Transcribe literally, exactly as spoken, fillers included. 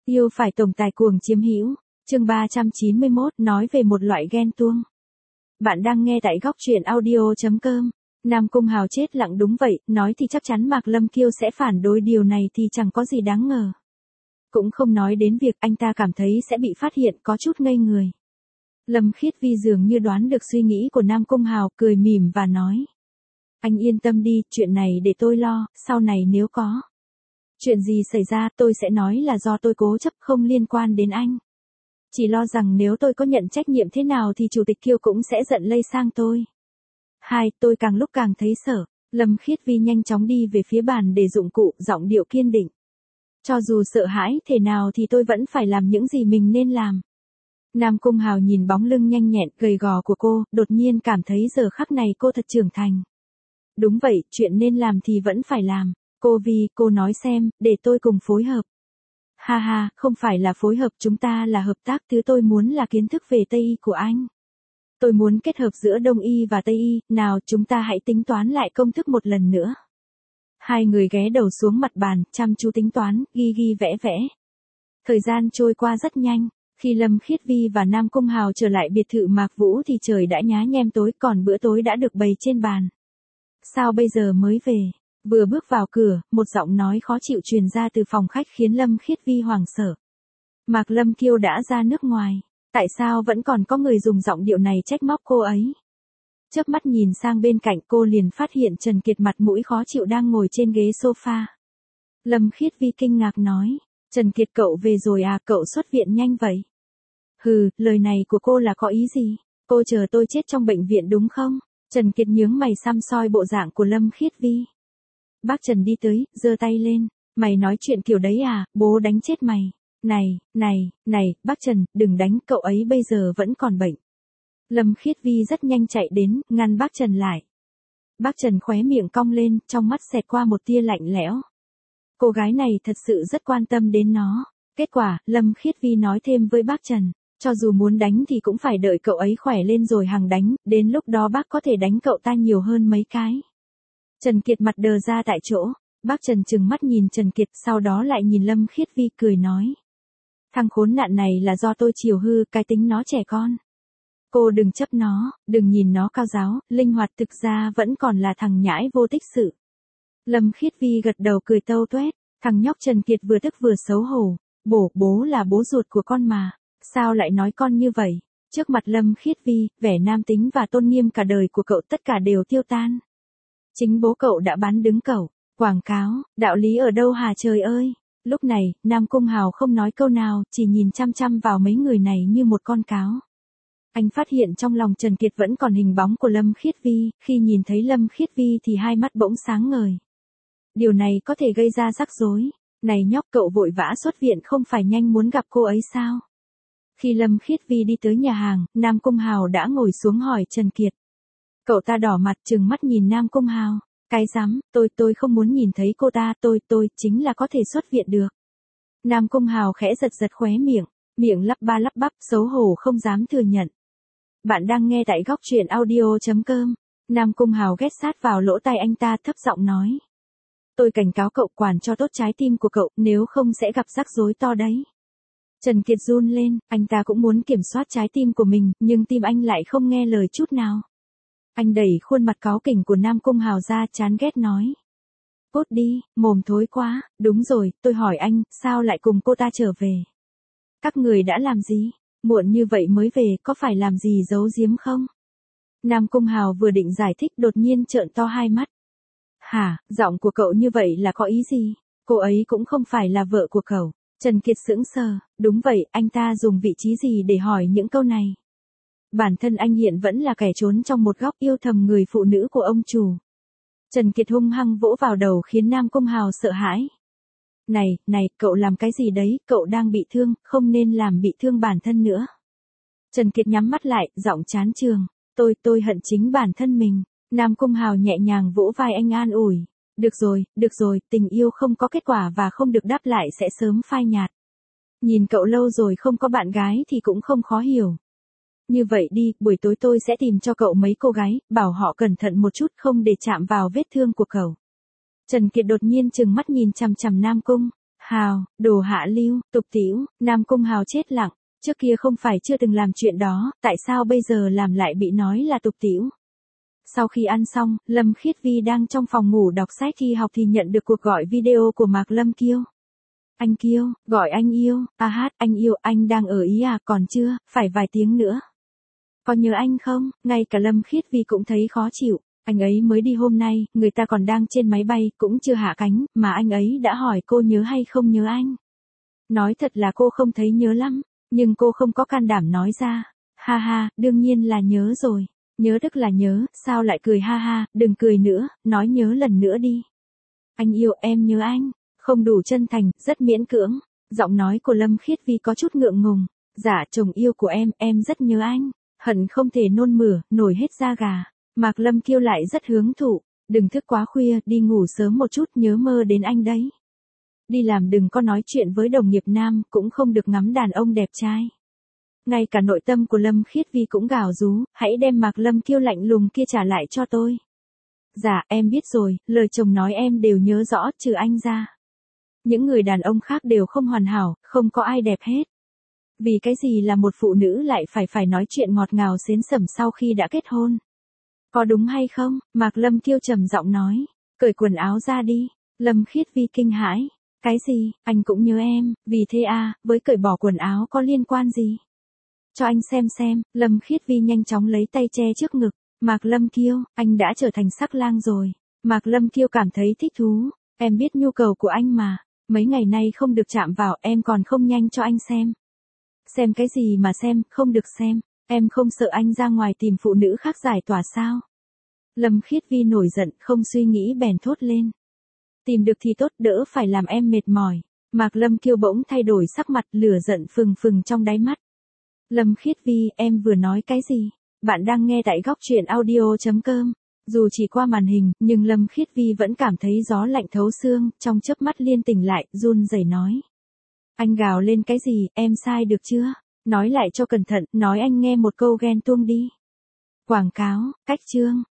Yêu phải tổng tài cuồng chiếm hữu. Chương ba trăm chín mươi mốt nói về một loại ghen tuông. Bạn đang nghe tại góc truyện audio chấm com. Nam Cung Hào chết lặng đúng vậy, nói thì chắc chắn Mạc Lâm Kiêu sẽ phản đối điều này thì chẳng có gì đáng ngờ. Cũng không nói đến việc anh ta cảm thấy sẽ bị phát hiện, có chút ngây người. Lâm Khiết Vi dường như đoán được suy nghĩ của Nam Cung Hào, cười mỉm và nói. Anh yên tâm đi, chuyện này để tôi lo, sau này nếu có chuyện gì xảy ra tôi sẽ nói là do tôi cố chấp, không liên quan đến anh. Chỉ lo rằng nếu tôi có nhận trách nhiệm thế nào thì Chủ tịch Kiêu cũng sẽ giận lây sang tôi. Hai, tôi càng lúc càng thấy sợ. Lâm Khiết Vi nhanh chóng đi về phía bàn để dụng cụ, giọng điệu kiên định. Cho dù sợ hãi thế nào thì tôi vẫn phải làm những gì mình nên làm. Nam Cung Hào nhìn bóng lưng nhanh nhẹn, gầy gò của cô, đột nhiên cảm thấy giờ khắc này cô thật trưởng thành. Đúng vậy, chuyện nên làm thì vẫn phải làm. Cô Vi, cô nói xem, để tôi cùng phối hợp. Ha ha, không phải là phối hợp, chúng ta là hợp tác, thứ tôi muốn là kiến thức về Tây Y của anh. Tôi muốn kết hợp giữa Đông Y và Tây Y, nào chúng ta hãy tính toán lại công thức một lần nữa. Hai người ghé đầu xuống mặt bàn, chăm chú tính toán, ghi ghi vẽ vẽ. Thời gian trôi qua rất nhanh, khi Lâm Khiết Vi và Nam Cung Hào trở lại biệt thự Mạc Vũ thì trời đã nhá nhem tối, còn bữa tối đã được bày trên bàn. Sao bây giờ mới về? Vừa bước vào cửa, một giọng nói khó chịu truyền ra từ phòng khách khiến Lâm Khiết Vi hoảng sợ. Mạc Lâm Kiêu đã ra nước ngoài, tại sao vẫn còn có người dùng giọng điệu này trách móc cô ấy? Chớp mắt nhìn sang bên cạnh, cô liền phát hiện Trần Kiệt mặt mũi khó chịu đang ngồi trên ghế sofa. Lâm Khiết Vi kinh ngạc nói, Trần Kiệt cậu về rồi à, cậu xuất viện nhanh vậy? Hừ, lời này của cô là có ý gì? Cô chờ tôi chết trong bệnh viện đúng không? Trần Kiệt nhướng mày săm soi bộ dạng của Lâm Khiết Vi. Bác Trần đi tới, giơ tay lên, mày nói chuyện kiểu đấy à, bố đánh chết mày. Này, này, này, bác Trần, đừng đánh, cậu ấy bây giờ vẫn còn bệnh. Lâm Khiết Vi rất nhanh chạy đến, ngăn bác Trần lại. Bác Trần khóe miệng cong lên, trong mắt xẹt qua một tia lạnh lẽo. Cô gái này thật sự rất quan tâm đến nó. Kết quả, Lâm Khiết Vi nói thêm với bác Trần, cho dù muốn đánh thì cũng phải đợi cậu ấy khỏe lên rồi hằng đánh, đến lúc đó bác có thể đánh cậu ta nhiều hơn mấy cái. Trần Kiệt mặt đờ ra tại chỗ, bác Trần trừng mắt nhìn Trần Kiệt, sau đó lại nhìn Lâm Khiết Vi cười nói. Thằng khốn nạn này là do tôi chiều hư, cái tính nó trẻ con. Cô đừng chấp nó, đừng nhìn nó cao giáo, linh hoạt, thực ra vẫn còn là thằng nhãi vô tích sự. Lâm Khiết Vi gật đầu cười tâu tuét, thằng nhóc Trần Kiệt vừa tức vừa xấu hổ, bố, bố là bố ruột của con mà, sao lại nói con như vậy? Trước mặt Lâm Khiết Vi, vẻ nam tính và tôn nghiêm cả đời của cậu tất cả đều tiêu tan. Chính bố cậu đã bán đứng cậu, quảng cáo, đạo lý ở đâu hả trời ơi? Lúc này, Nam Cung Hào không nói câu nào, chỉ nhìn chăm chăm vào mấy người này như một con cáo. Anh phát hiện trong lòng Trần Kiệt vẫn còn hình bóng của Lâm Khiết Vi, khi nhìn thấy Lâm Khiết Vi thì hai mắt bỗng sáng ngời. Điều này có thể gây ra rắc rối. Này nhóc, cậu vội vã xuất viện không phải nhanh muốn gặp cô ấy sao? Khi Lâm Khiết Vi đi tới nhà hàng, Nam Cung Hào đã ngồi xuống hỏi Trần Kiệt. Cậu ta đỏ mặt trừng mắt nhìn Nam Cung Hào. Cái dám, tôi tôi không muốn nhìn thấy cô ta, tôi tôi chính là có thể xuất viện được. Nam Cung Hào khẽ giật giật khóe miệng, miệng lắp ba lắp bắp, xấu hổ không dám thừa nhận. Bạn đang nghe tại góc truyện audio chấm com. Nam Cung Hào ghé sát vào lỗ tai anh ta, thấp giọng nói. Tôi cảnh cáo cậu quản cho tốt trái tim của cậu, nếu không sẽ gặp rắc rối to đấy. Trần Kiệt run lên, anh ta cũng muốn kiểm soát trái tim của mình, nhưng tim anh lại không nghe lời chút nào. Anh đẩy khuôn mặt cáu kỉnh của Nam Cung Hào ra, chán ghét nói. Cút đi, mồm thối quá, đúng rồi, tôi hỏi anh, sao lại cùng cô ta trở về? Các người đã làm gì? Muộn như vậy mới về, có phải làm gì giấu giếm không? Nam Cung Hào vừa định giải thích đột nhiên trợn to hai mắt. Hả, giọng của cậu như vậy là có ý gì? Cô ấy cũng không phải là vợ của cậu. Trần Kiệt sững sờ, đúng vậy, anh ta dùng vị trí gì để hỏi những câu này? Bản thân anh hiện vẫn là kẻ trốn trong một góc yêu thầm người phụ nữ của ông chủ. Trần Kiệt hung hăng vỗ vào đầu khiến Nam Cung Hào sợ hãi. Này, này, cậu làm cái gì đấy, cậu đang bị thương, không nên làm bị thương bản thân nữa. Trần Kiệt nhắm mắt lại, giọng chán chường, tôi, tôi hận chính bản thân mình. Nam Cung Hào nhẹ nhàng vỗ vai anh an ủi. Được rồi, được rồi, tình yêu không có kết quả và không được đáp lại sẽ sớm phai nhạt. Nhìn cậu lâu rồi không có bạn gái thì cũng không khó hiểu. Như vậy đi, buổi tối tôi sẽ tìm cho cậu mấy cô gái, bảo họ cẩn thận một chút không để chạm vào vết thương của cậu. Trần Kiệt đột nhiên trừng mắt nhìn chằm chằm Nam Cung Hào, đồ hạ lưu, tục tĩu, Nam Cung Hào chết lặng, trước kia không phải chưa từng làm chuyện đó, tại sao bây giờ làm lại bị nói là tục tĩu. Sau khi ăn xong, Lâm Khiết Vi đang trong phòng ngủ đọc sách thi học thì nhận được cuộc gọi video của Mạc Lâm Kiêu. Anh Kiêu, gọi anh yêu, a hát, anh yêu, anh đang ở Ý à, còn chưa, phải vài tiếng nữa. Có nhớ anh không? Ngay cả Lâm Khiết Vi cũng thấy khó chịu, anh ấy mới đi hôm nay, người ta còn đang trên máy bay, cũng chưa hạ cánh, mà anh ấy đã hỏi cô nhớ hay không nhớ anh. Nói thật là cô không thấy nhớ lắm, nhưng cô không có can đảm nói ra. Ha ha, đương nhiên là nhớ rồi. Nhớ tức là nhớ, sao lại cười ha ha, đừng cười nữa, nói nhớ lần nữa đi. Anh yêu, em nhớ anh. Không đủ chân thành, rất miễn cưỡng. Giọng nói của Lâm Khiết Vi có chút ngượng ngùng. Dạ, chồng yêu của em, em rất nhớ anh. Hận không thể nôn mửa, nổi hết da gà. Mạc Lâm Kiêu lại rất hứng thụ. Đừng thức quá khuya, đi ngủ sớm một chút, nhớ mơ đến anh đấy. Đi làm đừng có nói chuyện với đồng nghiệp nam, cũng không được ngắm đàn ông đẹp trai. Ngay cả nội tâm của Lâm Khiết Vi cũng gào rú, hãy đem Mạc Lâm Kiêu lạnh lùng kia trả lại cho tôi. Dạ, em biết rồi, lời chồng nói em đều nhớ rõ, trừ anh ra. Những người đàn ông khác đều không hoàn hảo, không có ai đẹp hết. Vì cái gì là một phụ nữ lại phải phải nói chuyện ngọt ngào xến sẩm sau khi đã kết hôn? Có đúng hay không? Mạc Lâm Kiêu trầm giọng nói, cởi quần áo ra đi. Lâm Khiết Vi kinh hãi, cái gì, anh cũng nhớ em, vì thế à, với cởi bỏ quần áo có liên quan gì? Cho anh xem xem, Lâm Khiết Vi nhanh chóng lấy tay che trước ngực. Mạc Lâm Kiêu, anh đã trở thành sắc lang rồi. Mạc Lâm Kiêu cảm thấy thích thú. Em biết nhu cầu của anh mà. Mấy ngày nay không được chạm vào, em còn không nhanh cho anh xem. Xem cái gì mà xem, không được xem. Em không sợ anh ra ngoài tìm phụ nữ khác giải tỏa sao? Lâm Khiết Vi nổi giận, không suy nghĩ bèn thốt lên. Tìm được thì tốt, đỡ phải làm em mệt mỏi. Mạc Lâm Kiêu bỗng thay đổi sắc mặt, lửa giận phừng phừng trong đáy mắt. Lâm Khiết Vi, em vừa nói cái gì? Bạn đang nghe tại góc truyện audio chấm com. Dù chỉ qua màn hình, nhưng Lâm Khiết Vi vẫn cảm thấy gió lạnh thấu xương, trong chớp mắt liên tỉnh lại, run rẩy nói. Anh gào lên cái gì, em sai được chưa? Nói lại cho cẩn thận, nói anh nghe một câu ghen tuông đi. Quảng cáo, cách chương.